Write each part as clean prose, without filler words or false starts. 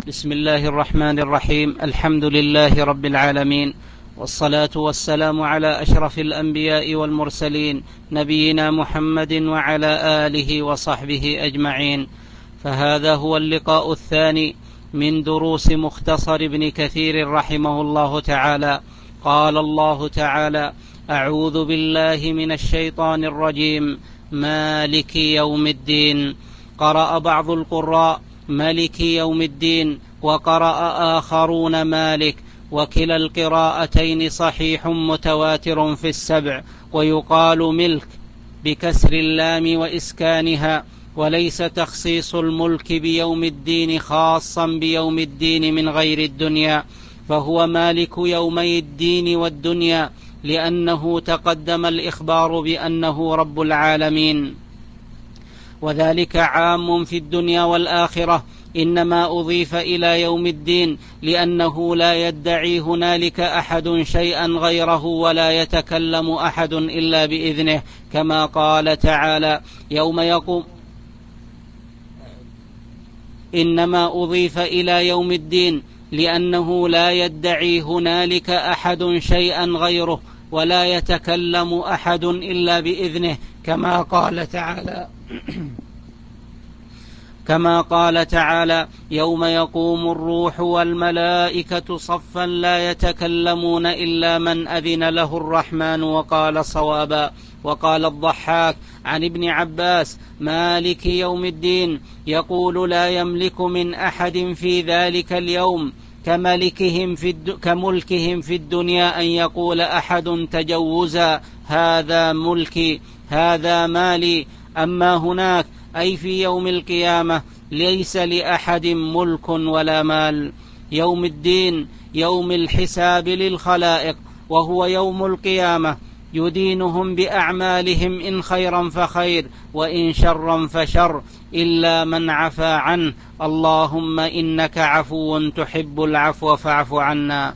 بسم الله الرحمن الرحيم. الحمد لله رب العالمين، والصلاة والسلام على أشرف الأنبياء والمرسلين، نبينا محمد وعلى آله وصحبه أجمعين. فهذا هو اللقاء الثاني من دروس مختصر ابن كثير رحمه الله تعالى. قال الله تعالى: أعوذ بالله من الشيطان الرجيم. مالك يوم الدين. قرأ بعض القراء ملك يوم الدين، وقرأ آخرون مالك، وكلا القراءتين صحيح متواتر في السبع. ويقال ملك بكسر اللام وإسكانها، وليس تخصيص الملك بيوم الدين خاصا بيوم الدين من غير الدنيا، فهو مالك يومي الدين والدنيا، لأنه تقدم الإخبار بأنه رب العالمين، وذلك عام في الدنيا والآخرة. إنما أضيف إلى يوم الدين لأنه لا يدعي هنالك أحد شيئا غيره، ولا يتكلم أحد إلا بإذنه، كما قال تعالى: يوم يقوم. إنما أضيف إلى يوم الدين لأنه لا يدعي هنالك أحد شيئا غيره، ولا يتكلم أحد إلا بإذنه، كما قال تعالى: يوم يقوم الروح والملائكة صفا لا يتكلمون إلا من أذن له الرحمن وقال صوابا. وقال الضحاك عن ابن عباس: مالك يوم الدين، يقول لا يملك من أحد في ذلك اليوم كملكهم في الدنيا أن يقول أحد تجوزا: هذا ملكي، هذا مالي. أما هناك، أي في يوم القيامة، ليس لأحد ملك ولا مال. يوم الدين يوم الحساب للخلائق، وهو يوم القيامة، يدينهم بأعمالهم، إن خيرا فخير وإن شرا فشر، إلا من عفا عنه. اللهم إنك عفو تحب العفو فاعف عنا.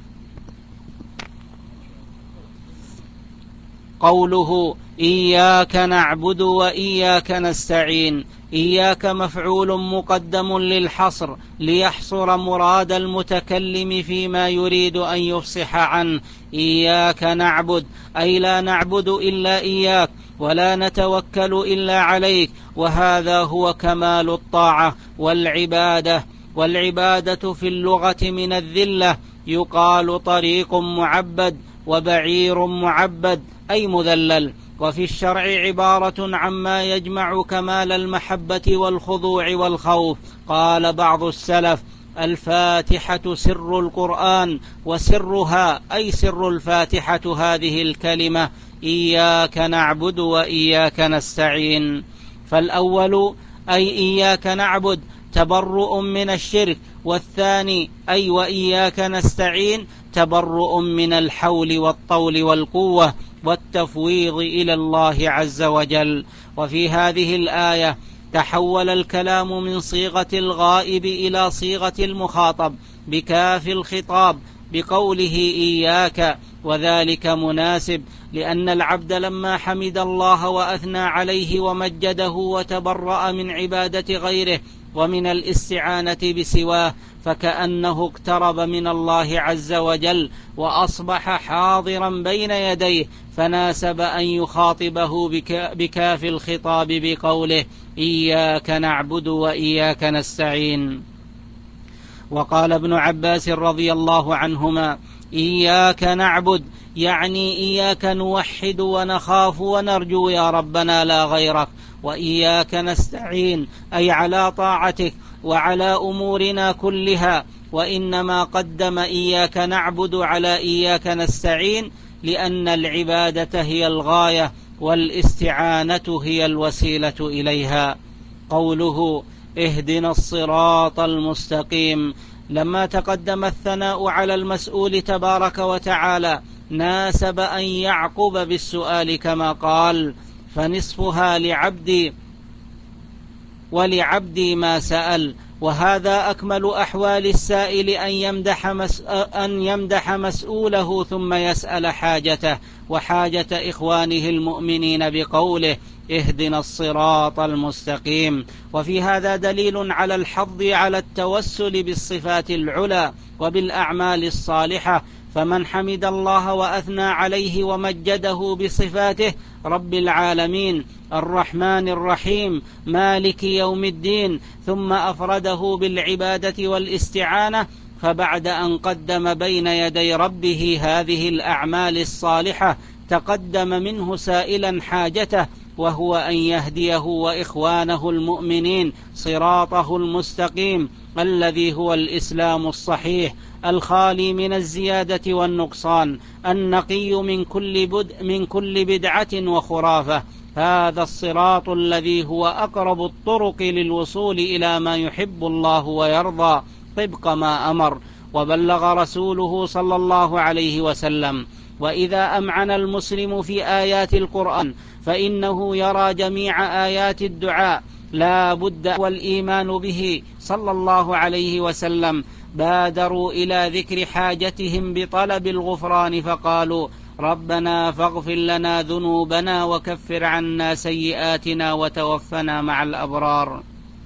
قوله: إياك نعبد وإياك نستعين. إياك مفعول مقدم للحصر، ليحصر مراد المتكلم فيما يريد أن يفصح عنه. إياك نعبد، أي لا نعبد إلا إياك، ولا نتوكل إلا عليك، وهذا هو كمال الطاعة والعبادة في اللغة من الذلة. يقال طريق معبد وبعير معبد، أي مذلل. وفي الشرع عبارة عما يجمع كمال المحبة والخضوع والخوف. قال بعض السلف: الفاتحة سر القرآن، وسرها أي سر الفاتحة هذه الكلمة: إياك نعبد وإياك نستعين. فالأول أي إياك نعبد تبرؤ من الشرك، والثاني أي وإياك نستعين تبرؤ من الحول والطول والقوة والتفويض إلى الله عز وجل. وفي هذه الآية تحول الكلام من صيغة الغائب إلى صيغة المخاطب بكاف الخطاب بقوله إياك، وذلك مناسب، لأن العبد لما حمد الله وأثنى عليه ومجده وتبرأ من عبادة غيره ومن الاستعانة بسواه، فكأنه اقترب من الله عز وجل وأصبح حاضرا بين يديه، فناسب أن يخاطبه بكاف الخطاب بقوله: إياك نعبد وإياك نستعين. وقال ابن عباس رضي الله عنهما: إياك نعبد يعني إياك نوحد ونخاف ونرجو يا ربنا لا غيرك، وإياك نستعين أي على طاعتك وعلى أمورنا كلها. وإنما قدم إياك نعبد على إياك نستعين لأن العبادة هي الغاية، والاستعانة هي الوسيلة إليها. قوله: اهدنا الصراط المستقيم، لما تقدم الثناء على المسؤول تبارك وتعالى، ناسب أن يعقب بالسؤال كما قال: فنصفها لعبدي ولعبدي ما سأل. وهذا أكمل أحوال السائل أن يمدح مسؤوله ثم يسأل حاجته وحاجة إخوانه المؤمنين بقوله اهدنا الصراط المستقيم. وفي هذا دليل على الحظ على التوسل بالصفات العلى وبالأعمال الصالحة، فمن حمد الله وأثنى عليه ومجده بصفاته رب العالمين الرحمن الرحيم مالك يوم الدين، ثم أفرده بالعبادة والاستعانة، فبعد أن قدم بين يدي ربه هذه الأعمال الصالحة تقدم منه سائلا حاجته، وهو أن يهديه وإخوانه المؤمنين صراطه المستقيم الذي هو الإسلام الصحيح الخالي من الزيادة والنقصان النقي من كل بدعة وخرافة. هذا الصراط الذي هو أقرب الطرق للوصول إلى ما يحب الله ويرضى طبق ما أمر وبلغ رسوله صلى الله عليه وسلم. وإذا أمعن المسلم في آيات القرآن فإنه يرى جميع آيات الدعاء لا بد والإيمان به صلى الله عليه وسلم بادروا إلى ذكر حاجتهم بطلب الغفران فقالوا ربنا فاغفر لنا ذنوبنا وكفر عنا سيئاتنا وتوفنا مع الأبرار.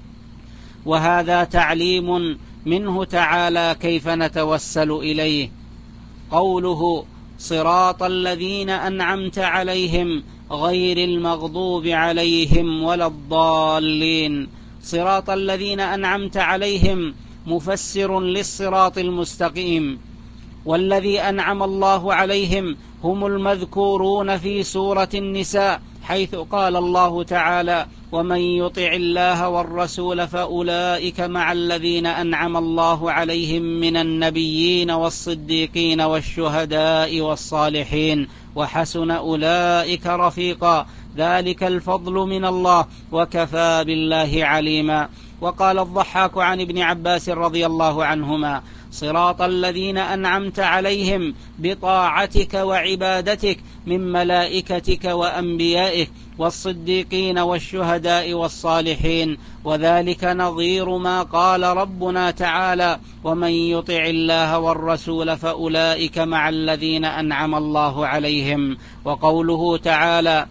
وهذا تعليم منه تعالى كيف نتوسل إليه. قوله صراط الذين أنعمت عليهم غير المغضوب عليهم ولا الضالين. صراط الذين أنعمت عليهم مفسر للصراط المستقيم، والذي أنعم الله عليهم هم المذكورون في سورة النساء، حيث قال الله تعالى ومن يطع الله والرسول فأولئك مع الذين أنعم الله عليهم من النبيين والصديقين والشهداء والصالحين وحسن أولئك رفيقا ذلك الفضل من الله وكفى بالله عليما. وقال الضحاك عن ابن عباس رضي الله عنهما صراط الذين أنعمت عليهم بطاعتك وعبادتك من ملائكتك وأنبيائك والصديقين والشهداء والصالحين. وذلك نظير ما قال ربنا تعالى ومن يطع الله والرسول فأولئك مع الذين أنعم الله عليهم. وقوله تعالى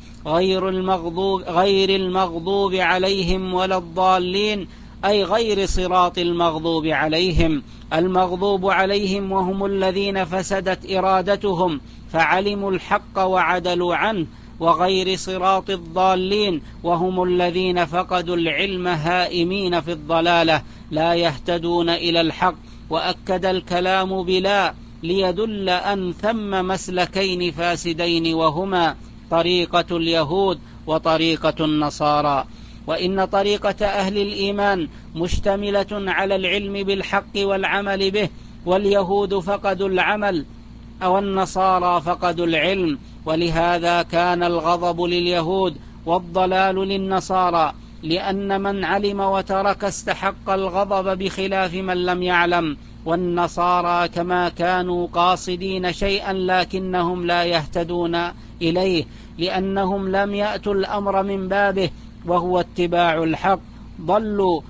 غير المغضوب عليهم ولا الضالين أي غير صراط المغضوب عليهم. المغضوب عليهم وهم الذين فسدت إرادتهم فعلموا الحق وعدلوا عنه، وغير صراط الضالين وهم الذين فقدوا العلم هائمين في الضلالة لا يهتدون إلى الحق. وأكد الكلام بلا ليدل أن ثم مسلكين فاسدين وهما طريقة اليهود وطريقة النصارى. وإن طريقة أهل الإيمان مشتملة على العلم بالحق والعمل به، واليهود فقدوا العمل والنصارى فقدوا العلم، ولهذا كان الغضب لليهود والضلال للنصارى، لأن من علم وترك استحق الغضب بخلاف من لم يعلم. والنصارى كما كانوا قاصدين شيئا لكنهم لا يهتدون إليه لأنهم لم يأتوا الأمر من بابه وهو اتباع الحق ضلوا.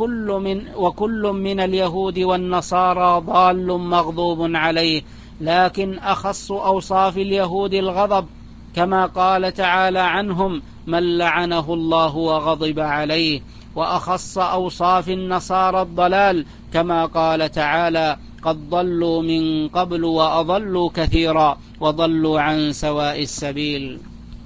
وكل من اليهود والنصارى ضال مغضوب عليه، لكن أخص أوصاف اليهود الغضب كما قال تعالى عنهم من لعنه الله وغضب عليه، وأخص أوصاف النصارى الضلال كما قال تعالى قد ضلوا من قبل وأضلوا كثيرا وضلوا عن سواء السبيل.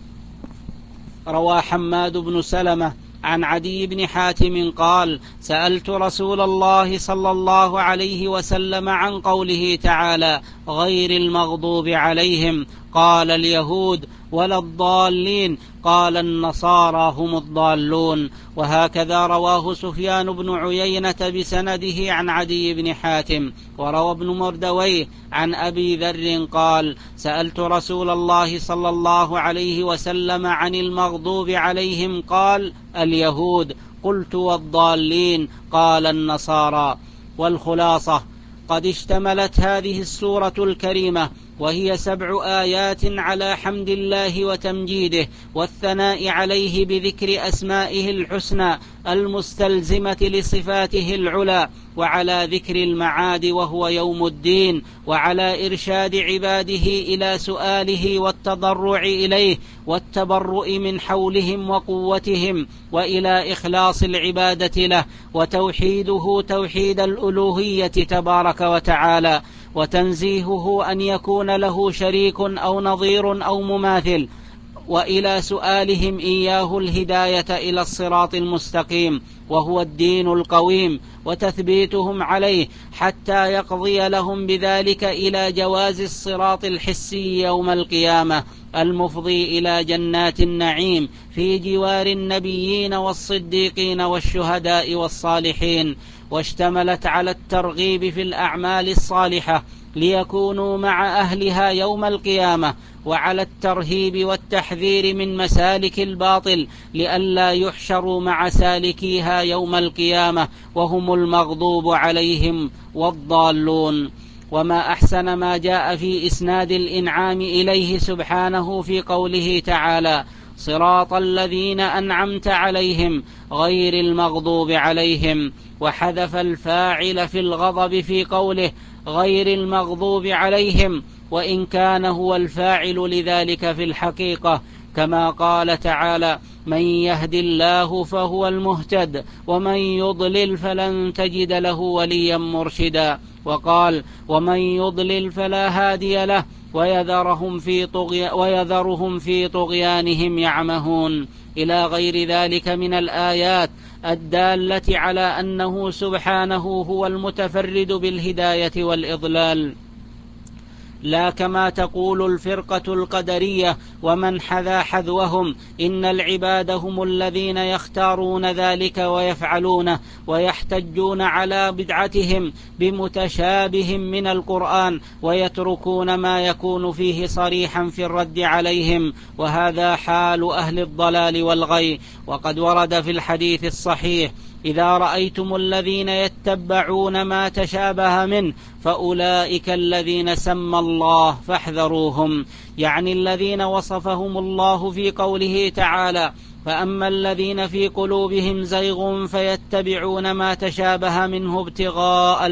روى حماد بن سلمة عن عدي بن حاتم قال سألت رسول الله صلى الله عليه وسلم عن قوله تعالى غير المغضوب عليهم، قال اليهود ولا الضالين، قال النصارى هم الضالون. وهكذا رواه سفيان بن عيينة بسنده عن عدي بن حاتم. وروى ابن مردويه عن أبي ذر قال سألت رسول الله صلى الله عليه وسلم عن المغضوب عليهم، قال اليهود، قلت والضالين، قال النصارى. والخلاصة قد اشتملت هذه السورة الكريمة وهي 7 آيات على حمد الله وتمجيده والثناء عليه بذكر أسمائه الحسنى المستلزمة لصفاته العلى، وعلى ذكر المعاد وهو يوم الدين، وعلى إرشاد عباده إلى سؤاله والتضرع إليه والتبرؤ من حولهم وقوتهم، وإلى إخلاص العبادة له وتوحيده توحيد الألوهية تبارك وتعالى، وتنزيهه أن يكون له شريك أو نظير أو مماثل، وإلى سؤالهم إياه الهداية إلى الصراط المستقيم وهو الدين القويم، وتثبيتهم عليه حتى يقضي لهم بذلك إلى جواز الصراط الحسي يوم القيامة المفضي إلى جنات النعيم في جوار النبيين والصديقين والشهداء والصالحين. واشتملت على الترغيب في الأعمال الصالحة ليكونوا مع أهلها يوم القيامة، وعلى الترهيب والتحذير من مسالك الباطل لئلا يحشروا مع سالكيها يوم القيامة وهم المغضوب عليهم والضالون. وما أحسن ما جاء في إسناد الإنعام إليه سبحانه في قوله تعالى: صراط الذين أنعمت عليهم غير المغضوب عليهم، وحذف الفاعل في الغضب في قوله غير المغضوب عليهم، وإن كان هو الفاعل لذلك في الحقيقة، كما قال تعالى: من يهد الله فهو المهتد ومن يضلل فلن تجد له وليا مرشدا، وقال: ومن يضلل فلا هادي له ويذرهم في طغيانهم يعمهون، إلى غير ذلك من الآيات الدالة على أنه سبحانه هو المتفرد بالهداية والإضلال، لا كما تقول الفرقة القدرية ومن حذا حذوهم إن العباد هم الذين يختارون ذلك ويفعلونه، ويحتجون على بدعتهم بمتشابه من القرآن ويتركون ما يكون فيه صريحا في الرد عليهم، وهذا حال أهل الضلال والغي. وقد ورد في الحديث الصحيح: إذا رأيتم الذين يتبعون ما تشابه منه فأولئك الذين سمى الله فاحذروهم، يعني الذين وصفهم الله في قوله تعالى: فأما الذين في قلوبهم زيغ فيتبعون ما تشابه منه ابتغاء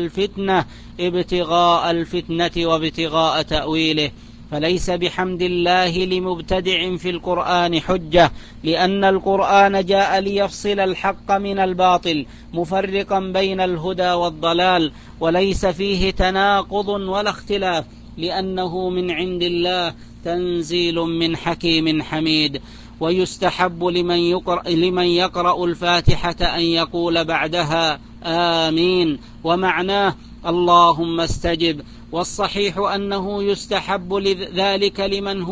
الفتنة وابتغاء تأويله. فليس بحمد الله لمبتدع في القرآن حجة، لأن القرآن جاء ليفصل الحق من الباطل مفرقا بين الهدى والضلال، وليس فيه تناقض ولا اختلاف، لأنه من عند الله تنزيل من حكيم حميد. ويستحب لمن يقرأ الفاتحة أن يقول بعدها آمين، ومعناه اللهم استجب. والصحيح أنه يستحب ذلك لمن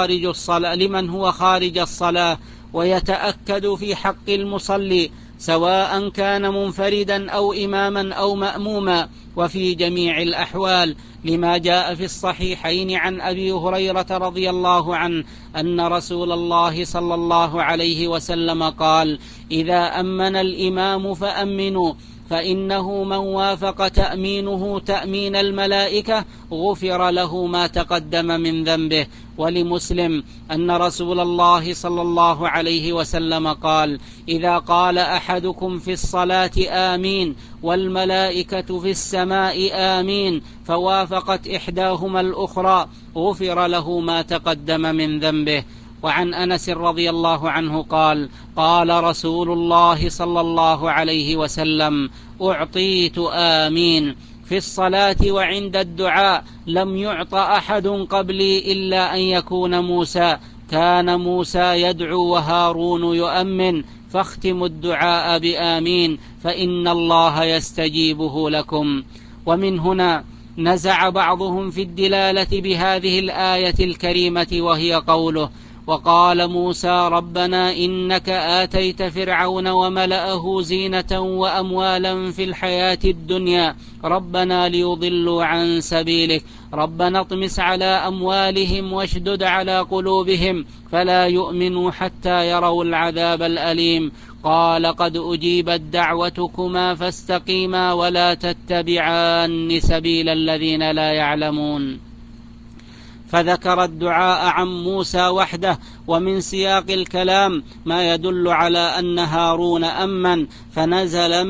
هو خارج الصلاة ويتأكد في حق المصلي سواء كان منفردا أو إماما أو مأموما، وفي جميع الأحوال، لما جاء في الصحيحين عن أبي هريرة رضي الله عنه أن رسول الله صلى الله عليه وسلم قال: إذا أمن الإمام فأمنوا، فإنه من وافق تأمينه تأمين الملائكة غفر له ما تقدم من ذنبه. ولمسلم أن رسول الله صلى الله عليه وسلم قال: إذا قال أحدكم في الصلاة آمين والملائكة في السماء آمين فوافقت إحداهما الأخرى غفر له ما تقدم من ذنبه. وعن أنس رضي الله عنه قال: قال رسول الله صلى الله عليه وسلم: أعطيت آمين في الصلاة وعند الدعاء لم يعط أحد قبلي إلا أن يكون موسى، كان موسى يدعو وهارون يؤمن، فاختموا الدعاء بآمين فإن الله يستجيبه لكم. ومن هنا نزع بعضهم في الدلالة بهذه الآية الكريمة، وهي قوله: وقال موسى ربنا إنك آتيت فرعون وملأه زينة وأموالا في الحياة الدنيا ربنا ليضلوا عن سبيلك ربنا اطمس على أموالهم واشدد على قلوبهم فلا يؤمنوا حتى يروا العذاب الأليم. قال: قد أجيبت دعوتكما فاستقيما ولا تتبعان سبيل الذين لا يعلمون. فذكر الدعاء عن موسى وحده، ومن سياق الكلام ما يدل على أن هارون أمن فنزل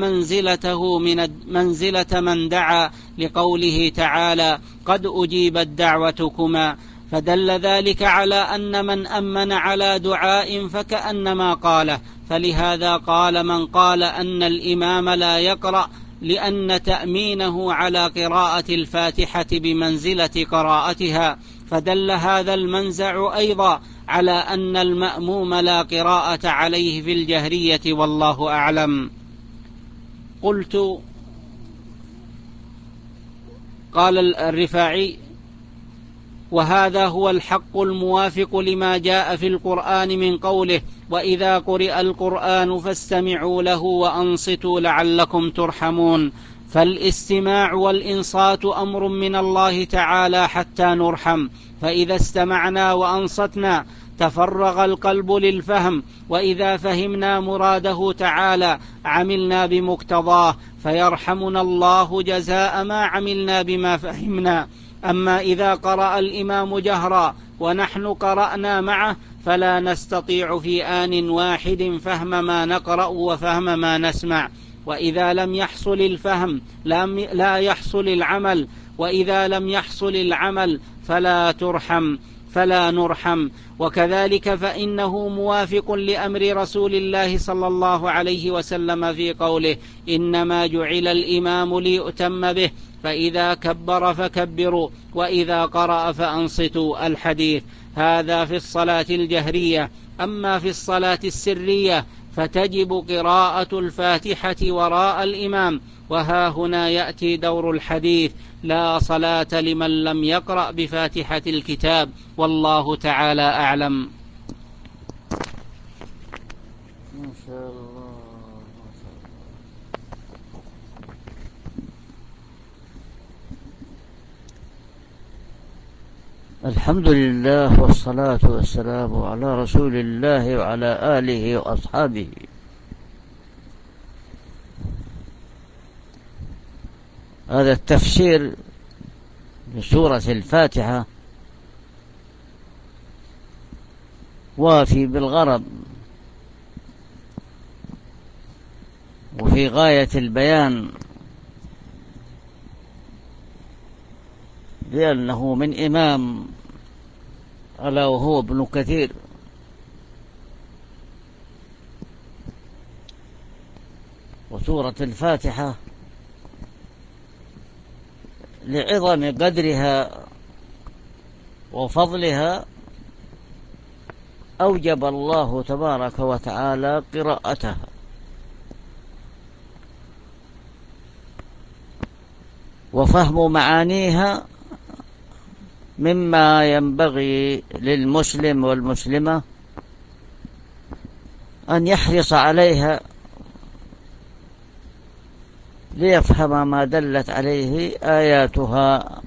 منزلة من دعا، لقوله تعالى: قد أجيبت دعوتكما، فدل ذلك على أن من أمن على دعاء فكأنما قاله. فلهذا قال من قال أن الإمام لا يقرأ، لأن تأمينه على قراءة الفاتحة بمنزلة قراءتها، فدل هذا المنزع أيضا على أن المأموم لا قراءة عليه في الجهرية، والله أعلم. قلت: قال الرفاعي: وهذا هو الحق الموافق لما جاء في القرآن من قوله: وإذا قرئ القرآن فاستمعوا له وأنصتوا لعلكم ترحمون. فالاستماع والإنصات أمر من الله تعالى حتى نرحم، فإذا استمعنا وأنصتنا تفرغ القلب للفهم، وإذا فهمنا مراده تعالى عملنا بمقتضاه، فيرحمنا الله جزاء ما عملنا بما فهمنا. أما إذا قرأ الإمام جهرا ونحن قرأنا معه فلا نستطيع في آن واحد فهم ما نقرأ وفهم ما نسمع، وإذا لم يحصل الفهم لا يحصل العمل، وإذا لم يحصل العمل فلا نرحم. وكذلك فإنه موافق لأمر رسول الله صلى الله عليه وسلم في قوله: إنما جعل الإمام ليؤتم به، فإذا كبر فكبروا، وإذا قرأ فأنصتوا. الحديث هذا في الصلاة الجهرية. أما في الصلاة السرية فتجب قراءة الفاتحة وراء الإمام، وها هنا يأتي دور الحديث: لا صلاة لمن لم يقرأ بفاتحة الكتاب، والله تعالى أعلم. ما شاء الله. الحمد لله والصلاة والسلام على رسول الله وعلى آله وأصحابه. هذا التفسير لسورة الفاتحة وافي بالغرض وفي غاية البيان، لأنه من إمام ألا وهو ابن كثير، وسورة الفاتحة لعظم قدرها وفضلها أوجب الله تبارك وتعالى قراءتها، وفهم معانيها مما ينبغي للمسلم والمسلمة أن يحرص عليها ليفهم ما دلت عليه آياتها.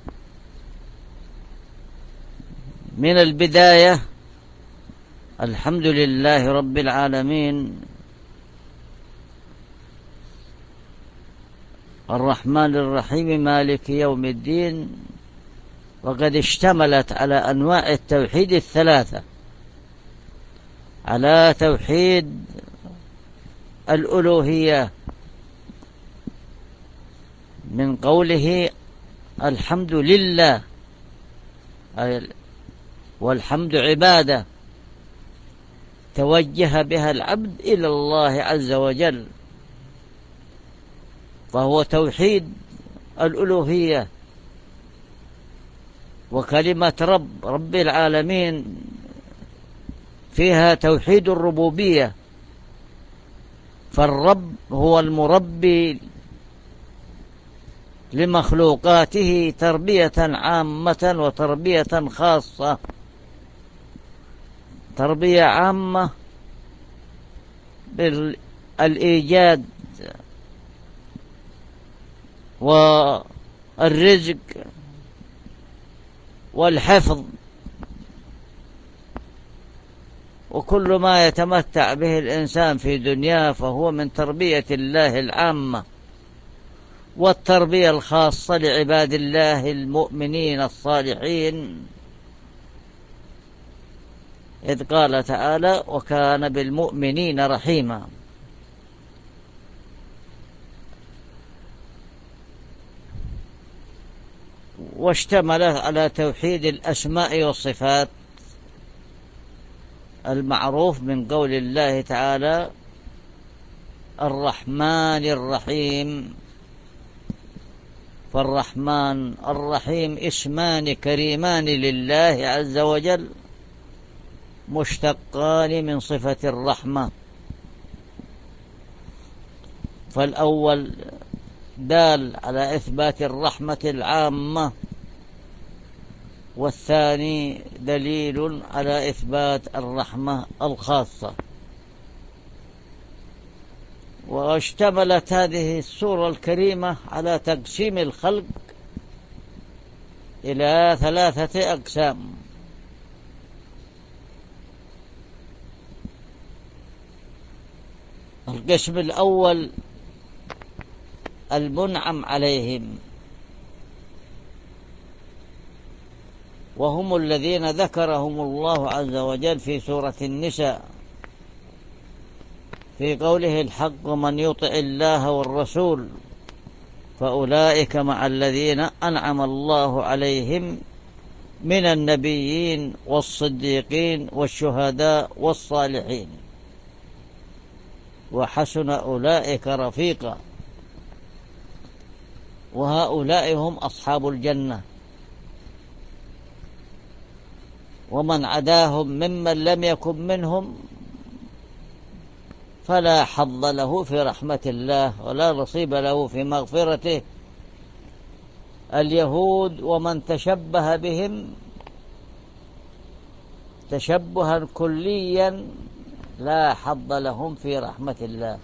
من البداية: الحمد لله رب العالمين، الرحمن الرحيم، مالك يوم الدين. وقد اشتملت على أنواع التوحيد الثلاثة: على توحيد الألوهية من قوله الحمد لله، والحمد عبادة توجه بها العبد إلى الله عز وجل، فهو توحيد الألوهية. وكلمة رب العالمين فيها توحيد الربوبية، فالرب هو المربي لمخلوقاته تربية عامة وتربية خاصة. تربية عامة بالإيجاد والرزق والحفظ وكل ما يتمتع به الإنسان في دنياه فهو من تربية الله العامة. والتربية الخاصة لعباد الله المؤمنين الصالحين إذ قال تعالى: وكان بالمؤمنين رحيما. واشتمل على توحيد الأسماء والصفات المعروف من قول الله تعالى: الرحمن الرحيم. فالرحمن الرحيم اسمان كريمان لله عز وجل، مشتقان من صفة الرحمة. فالأول دال على إثبات الرحمة العامة، والثاني دليل على إثبات الرحمة الخاصة. واشتملت هذه السورة الكريمة على تقسيم الخلق إلى 3 أقسام. القسم الأول المنعم عليهم، وهم الذين ذكرهم الله عز وجل في سورة النساء في قوله الحق: ومن يطع الله والرسول فأولئك مع الذين أنعم الله عليهم من النبيين والصديقين والشهداء والصالحين وحسن أولئك رفيقا. وهؤلاء هم أصحاب الجنة. ومن عداهم ممن لم يكن منهم فلا حظ له في رحمة الله ولا نصيب له في مغفرته. اليهود ومن تشبه بهم تشبها كليا لا حظ لهم في رحمة الله.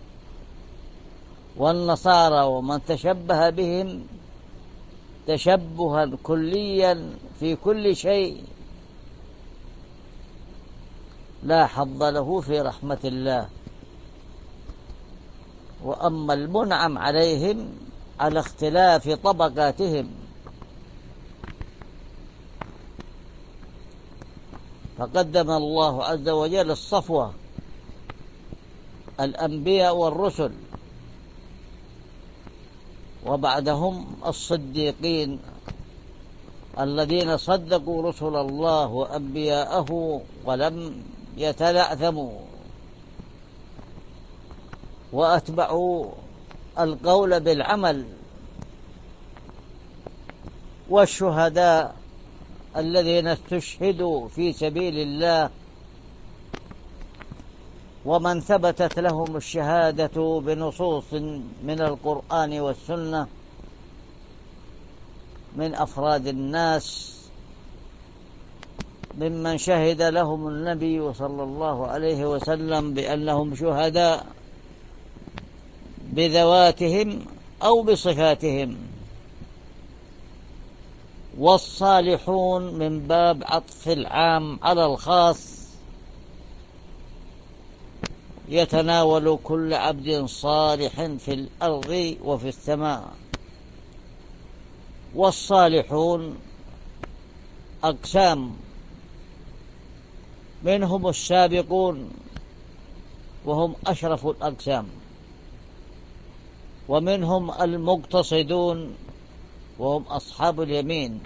والنصارى ومن تشبه بهم تشبها كليا في كل شيء لا حظ له في رحمة الله. وأما المنعم عليهم على اختلاف طبقاتهم فقدم الله عز وجل الصفوة: الأنبياء والرسل، وبعدهم الصديقين الذين صدقوا رسل الله وأنبياءه ولم يتلعثموا وأتبعوا القول بالعمل، والشهداء الذين استشهدوا في سبيل الله ومن ثبتت لهم الشهادة بنصوص من القرآن والسنة من أفراد الناس ممن شهد لهم النبي صلى الله عليه وسلم بأنهم شهداء بذواتهم أو بصفاتهم. والصالحون من باب عطف العام على الخاص، يتناول كل عبد صالح في الأرض وفي السماء. والصالحون أقسام: منهم السابقون وهم أشرف الأقسام، ومنهم المقتصدون وهم أصحاب اليمين.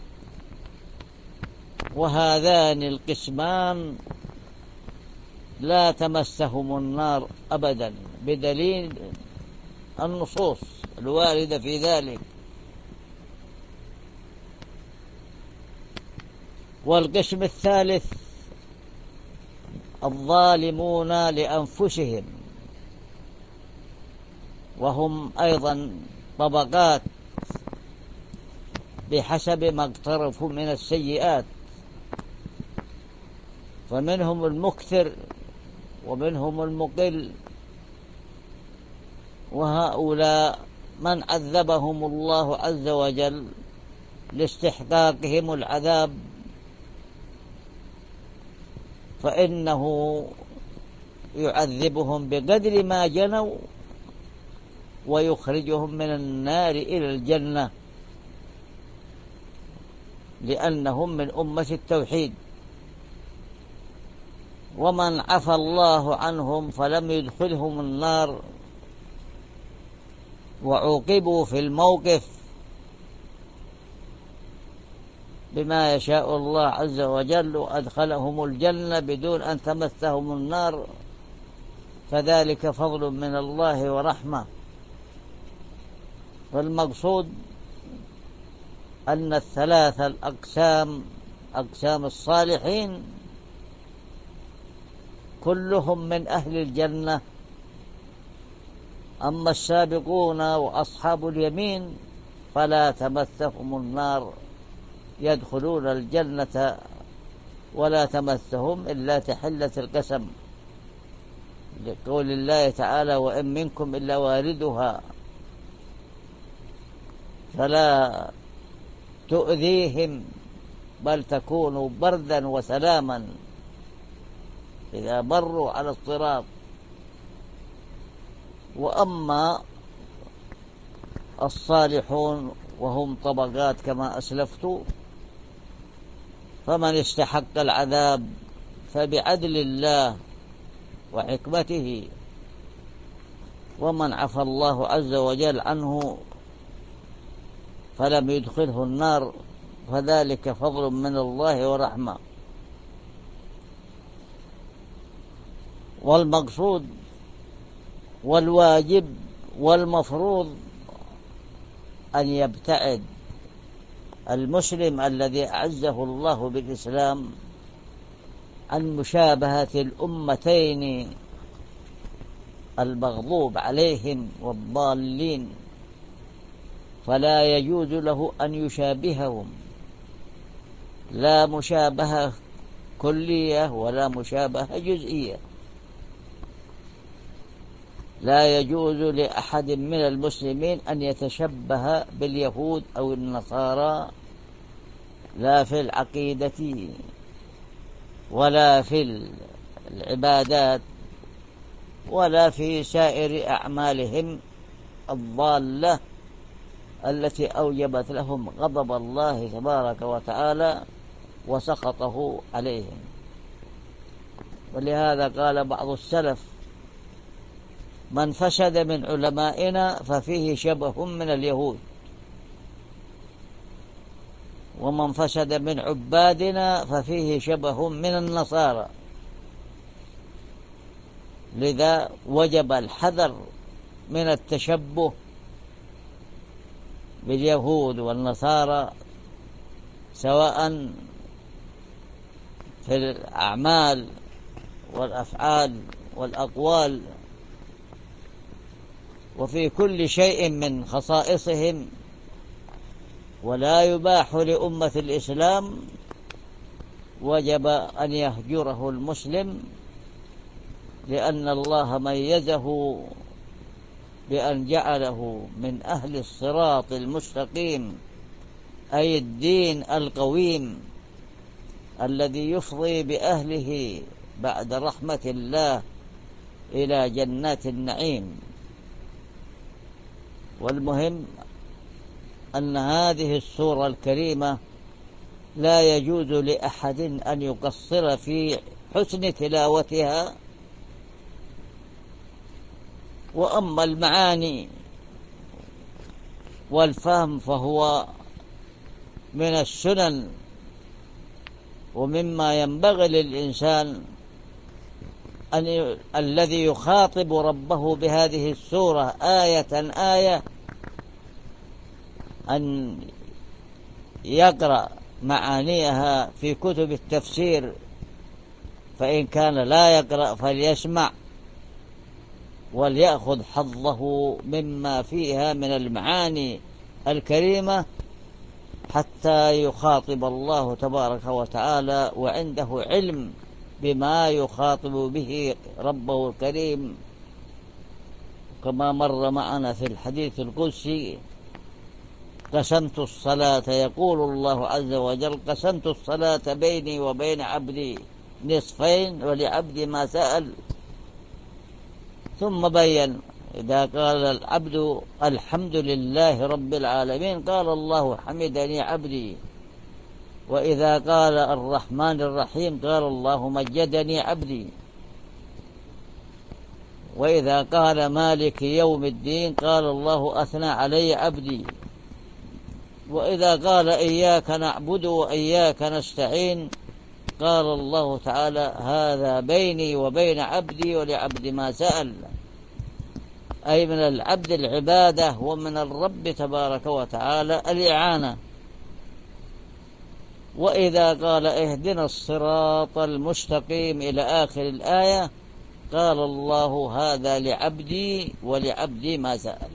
وهذان القسمان لا تمسهم النار أبدا بدليل النصوص الواردة في ذلك. والقسم الثالث الظالمون لأنفسهم، وهم أيضا طبقات بحسب ما اقترفوا من السيئات، فمنهم المكثر ومنهم المقل. وهؤلاء من عذبهم الله عز وجل لاستحقاقهم العذاب فإنه يعذبهم بقدر ما جنوا ويخرجهم من النار إلى الجنة، لأنهم من أمة التوحيد. ومن عفى الله عنهم فلم يدخلهم النار وعوقبوا في الموقف بما يشاء الله عز وجل وأدخلهم الجنة بدون أن تمسهم النار، فذلك فضل من الله ورحمة. والمقصود أن الثلاثة الأقسام، أقسام الصالحين، كلهم من أهل الجنة. أما السابقون وأصحاب اليمين فلا تمسهم النار، يدخلون الجنة ولا تمسهم إلا تحلة القسم، لقول الله تعالى: وإن منكم إلا واردها، فلا تؤذيهم بل تكون بردا وسلاما إذا مروا على الصراط. وأما الصالحون وهم طبقات كما أسلفت، فمن استحق العذاب فبعدل الله وحكمته، ومن عفى الله عز وجل عنه فلم يدخله النار فذلك فضل من الله ورحمة. والمقصود والواجب والمفروض أن يبتعد المسلم الذي أعزه الله بالإسلام عن مشابهة الأمتين المغضوب عليهم والضالين، فلا يجوز له أن يشابههم، لا مشابهة كلية ولا مشابهة جزئية. لا يجوز لأحد من المسلمين أن يتشبه باليهود أو النصارى، لا في العقيدة ولا في العبادات ولا في سائر أعمالهم الضالة التي أوجبت لهم غضب الله تبارك وتعالى وسخطه عليهم. ولهذا قال بعض السلف: من فسد من علمائنا ففيه شبه من اليهود، ومن فسد من عبادنا ففيه شبه من النصارى. لذا وجب الحذر من التشبه باليهود والنصارى، سواء في الأعمال والأفعال والأقوال وفي كل شيء من خصائصهم. ولا يباح لأمة الإسلام، وجب أن يهجره المسلم، لأن الله ميزه بأن جعله من أهل الصراط المستقيم، أي الدين القويم الذي يفضي بأهله بعد رحمة الله إلى جنات النعيم. والمهم أن هذه السورة الكريمة لا يجوز لأحد أن يقصر في حسن تلاوتها. وأما المعاني والفهم فهو من السنن ومما ينبغي للإنسان الذي يخاطب ربه بهذه السورة آية آية أن يقرأ معانيها في كتب التفسير، فإن كان لا يقرأ فليسمع وليأخذ حظه مما فيها من المعاني الكريمة حتى يخاطب الله تبارك وتعالى وعنده علم بما يخاطب به ربه الكريم، كما مر معنا في الحديث القدسي: قسمت الصلاة، يقول الله عز وجل: قسمت الصلاة بيني وبين عبدي نصفين ولعبدي ما سأل. ثم بين: إذا قال العبد الحمد لله رب العالمين قال الله حمدني عبدي. وإذا قال الرحمن الرحيم قال الله مجدني عبدي. وإذا قال مالك يوم الدين قال الله أثنى علي عبدي. وإذا قال إياك نعبد وإياك نستعين قال الله تعالى هذا بيني وبين عبدي ولعبد ما سأل، أي من العبد العبادة ومن الرب تبارك وتعالى الإعانة. وإذا قال اهدنا الصراط المستقيم إلى آخر الآية قال الله هذا لعبدي ولعبدي ما سأل.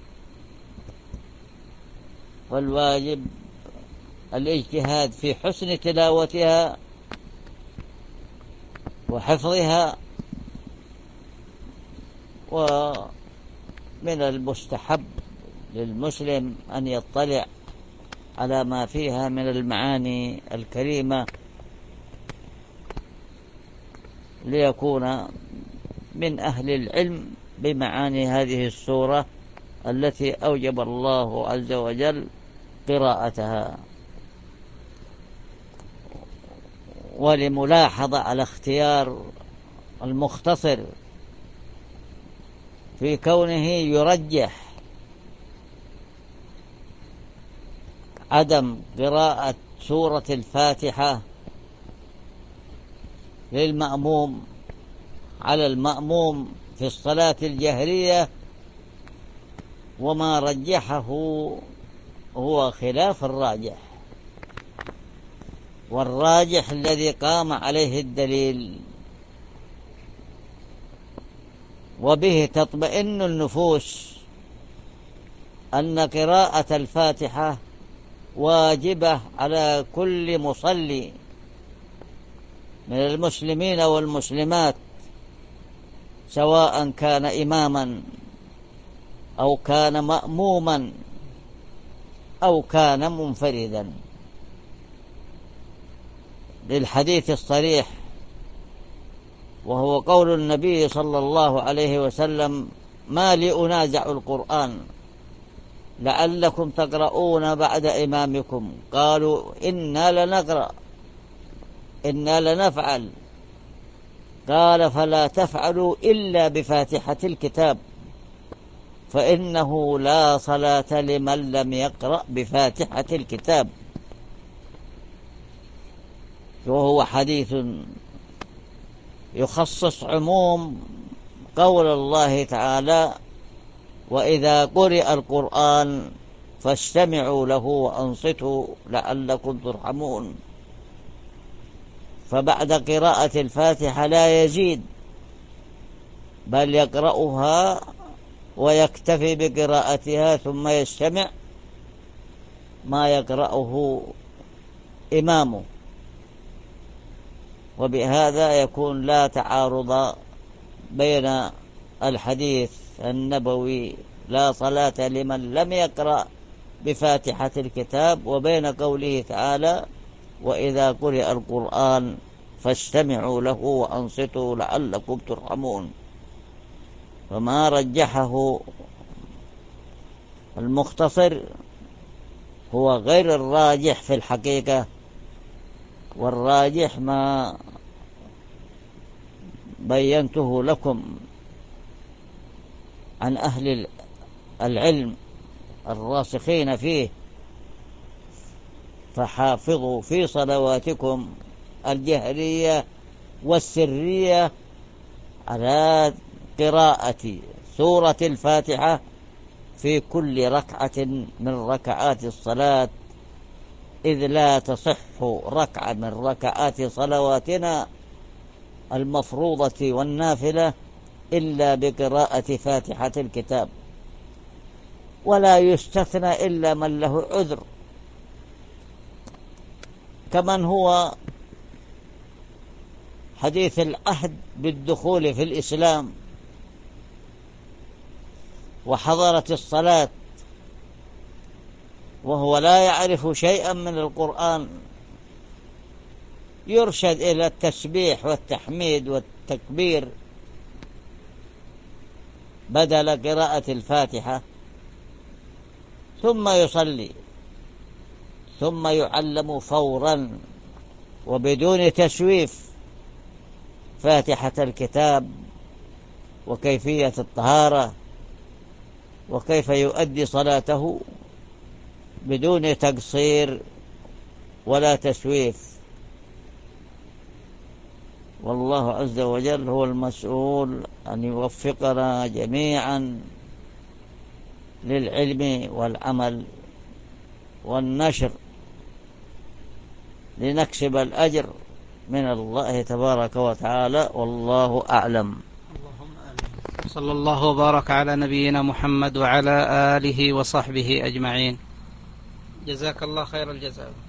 والواجب الاجتهاد في حسن تلاوتها وحفظها، ومن المستحب للمسلم أن يطلع على ما فيها من المعاني الكريمة ليكون من أهل العلم بمعاني هذه السورة التي أوجب الله عز وجل قراءتها. ولملاحظة على اختيار المختصر في كونه يرجح عدم قراءة سورة الفاتحة للمأموم على المأموم في الصلاة الجهرية، وما رجحه هو خلاف الراجح، والراجح الذي قام عليه الدليل وبه تطمئن النفوس أن قراءة الفاتحة واجبة على كل مصلي من المسلمين والمسلمات، سواء كان إماما أو كان مأموما أو كان منفردا، للحديث الصريح وهو قول النبي صلى الله عليه وسلم ما لي أنازع القرآن لعلكم تقرؤون بعد إمامكم، قالوا إنا لنقرأ إنا لنفعل، قال فلا تفعلوا إلا بفاتحة الكتاب فإنه لا صلاة لمن لم يقرأ بفاتحة الكتاب. وهو حديث يخصص عموم قول الله تعالى وإذا قرئ القرآن فاستمعوا له وأنصتوا لعلكم ترحمون. فبعد قراءة الفاتحة لا يزيد بل يقرأها ويكتفي بقراءتها ثم يستمع ما يقرأه إمامه، وبهذا يكون لا تعارض بين الحديث النبوي لا صلاة لمن لم يقرأ بفاتحة الكتاب وبين قوله تعالى وإذا قرئ القرآن فاستمعوا له وأنصتوا لعلكم ترحمون. فما رجحه المختصر هو غير الراجح في الحقيقة، والراجح ما بينته لكم عن أهل العلم الراسخين فيه. فحافظوا في صلواتكم الجهرية والسرية على قراءة سورة الفاتحة في كل ركعة من ركعات الصلاة، إذ لا تصح ركعة من ركعات صلواتنا المفروضة والنافلة إلا بقراءة فاتحة الكتاب، ولا يستثنى إلا من له عذر، كمن هو حديث العهد بالدخول في الإسلام وحضرت الصلاة وهو لا يعرف شيئا من القرآن، يرشد إلى التسبيح والتحميد والتكبير بدل قراءة الفاتحة، ثم يصلي، ثم يعلم فورا وبدون تسويف فاتحة الكتاب وكيفية الطهارة وكيف يؤدي صلاته بدون تقصير ولا تسويف. والله عز وجل هو المسؤول أن يوفقنا جميعا للعلم والعمل والنشر لنكسب الأجر من الله تبارك وتعالى، والله أعلم. اللهم آمين. صلى الله وبارك على نبينا محمد وعلى آله وصحبه أجمعين. جزاك الله خير الجزاء.